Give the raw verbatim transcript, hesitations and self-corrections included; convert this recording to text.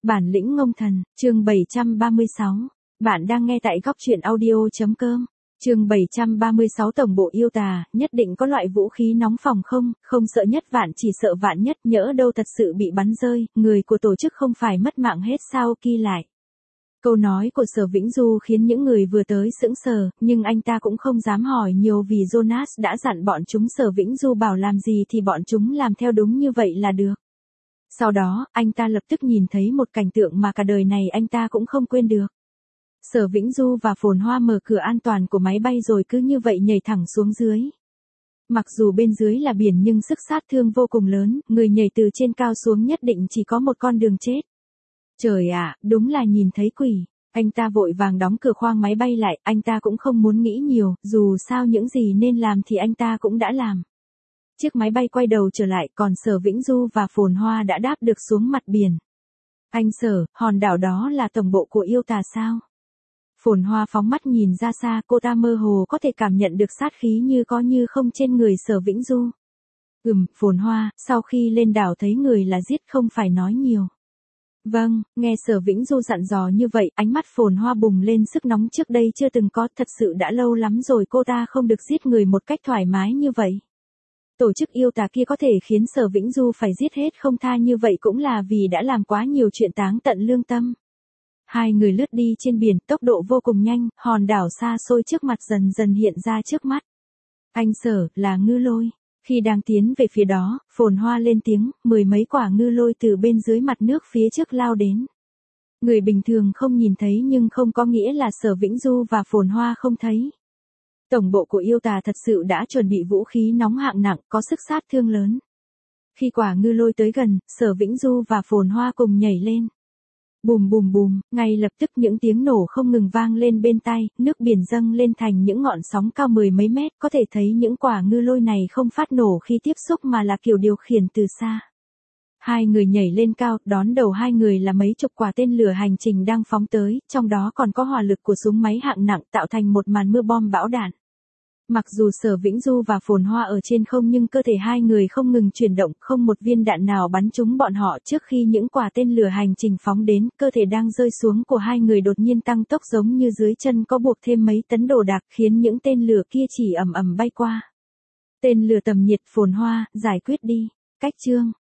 Bản lĩnh ngông thần, chương bảy trăm ba mươi sáu. Bạn đang nghe tại góc truyện audio.com. Chương bảy trăm ba mươi sáu. Tổng bộ yêu tà, nhất định có loại vũ khí nóng phòng không, không sợ nhất vạn chỉ sợ vạn nhất, nhỡ đâu thật sự bị bắn rơi, người của tổ chức không phải mất mạng hết sao kỳ lại. Câu nói của Sở Vĩnh Du khiến những người vừa tới sững sờ, nhưng anh ta cũng không dám hỏi nhiều vì Jonas đã dặn bọn chúng Sở Vĩnh Du bảo làm gì thì bọn chúng làm theo đúng như vậy là được. Sau đó, anh ta lập tức nhìn thấy một cảnh tượng mà cả đời này anh ta cũng không quên được. Sở Vĩnh Du và Phồn Hoa mở cửa an toàn của máy bay rồi cứ như vậy nhảy thẳng xuống dưới. Mặc dù bên dưới là biển nhưng sức sát thương vô cùng lớn, người nhảy từ trên cao xuống nhất định chỉ có một con đường chết. Trời ạ, đúng là nhìn thấy quỷ. Anh ta vội vàng đóng cửa khoang máy bay lại, anh ta cũng không muốn nghĩ nhiều, dù sao những gì nên làm thì anh ta cũng đã làm. Chiếc máy bay quay đầu trở lại, còn Sở Vĩnh Du và Phồn Hoa đã đáp được xuống mặt biển. Anh Sở, hòn đảo đó là tổng bộ của yêu tà sao? Phồn Hoa phóng mắt nhìn ra xa, cô ta mơ hồ có thể cảm nhận được sát khí như có như không trên người Sở Vĩnh Du. Ừm, Phồn Hoa, sau khi lên đảo thấy người là giết không phải nói nhiều. Vâng, nghe Sở Vĩnh Du dặn dò như vậy, ánh mắt Phồn Hoa bùng lên sức nóng trước đây chưa từng có, thật sự đã lâu lắm rồi cô ta không được giết người một cách thoải mái như vậy. Tổ chức yêu tà kia có thể khiến Sở Vĩnh Du phải giết hết không tha như vậy cũng là vì đã làm quá nhiều chuyện táng tận lương tâm. Hai người lướt đi trên biển, tốc độ vô cùng nhanh, hòn đảo xa xôi trước mặt dần dần hiện ra trước mắt. Anh Sở, là ngư lôi. Khi đang tiến về phía đó, Phồn Hoa lên tiếng, mười mấy quả ngư lôi từ bên dưới mặt nước phía trước lao đến. Người bình thường không nhìn thấy nhưng không có nghĩa là Sở Vĩnh Du và Phồn Hoa không thấy. Tổng bộ của yêu tà thật sự đã chuẩn bị vũ khí nóng hạng nặng, có sức sát thương lớn. Khi quả ngư lôi tới gần, Sở Vĩnh Du và Phồn Hoa cùng nhảy lên. Bùm bùm bùm, ngay lập tức những tiếng nổ không ngừng vang lên bên tai, nước biển dâng lên thành những ngọn sóng cao mười mấy mét, có thể thấy những quả ngư lôi này không phát nổ khi tiếp xúc mà là kiểu điều khiển từ xa. Hai người nhảy lên cao, đón đầu hai người là mấy chục quả tên lửa hành trình đang phóng tới, trong đó còn có hỏa lực của súng máy hạng nặng tạo thành một màn mưa bom bão đạn. Mặc dù Sở Vĩnh Du và Phồn Hoa ở trên không nhưng cơ thể hai người không ngừng chuyển động, không một viên đạn nào bắn trúng bọn họ. Trước khi những quả tên lửa hành trình phóng đến, cơ thể đang rơi xuống của hai người đột nhiên tăng tốc giống như dưới chân có buộc thêm mấy tấn đồ đạc khiến những tên lửa kia chỉ ầm ầm bay qua. Tên lửa tầm nhiệt Phồn Hoa, giải quyết đi. Cách chương.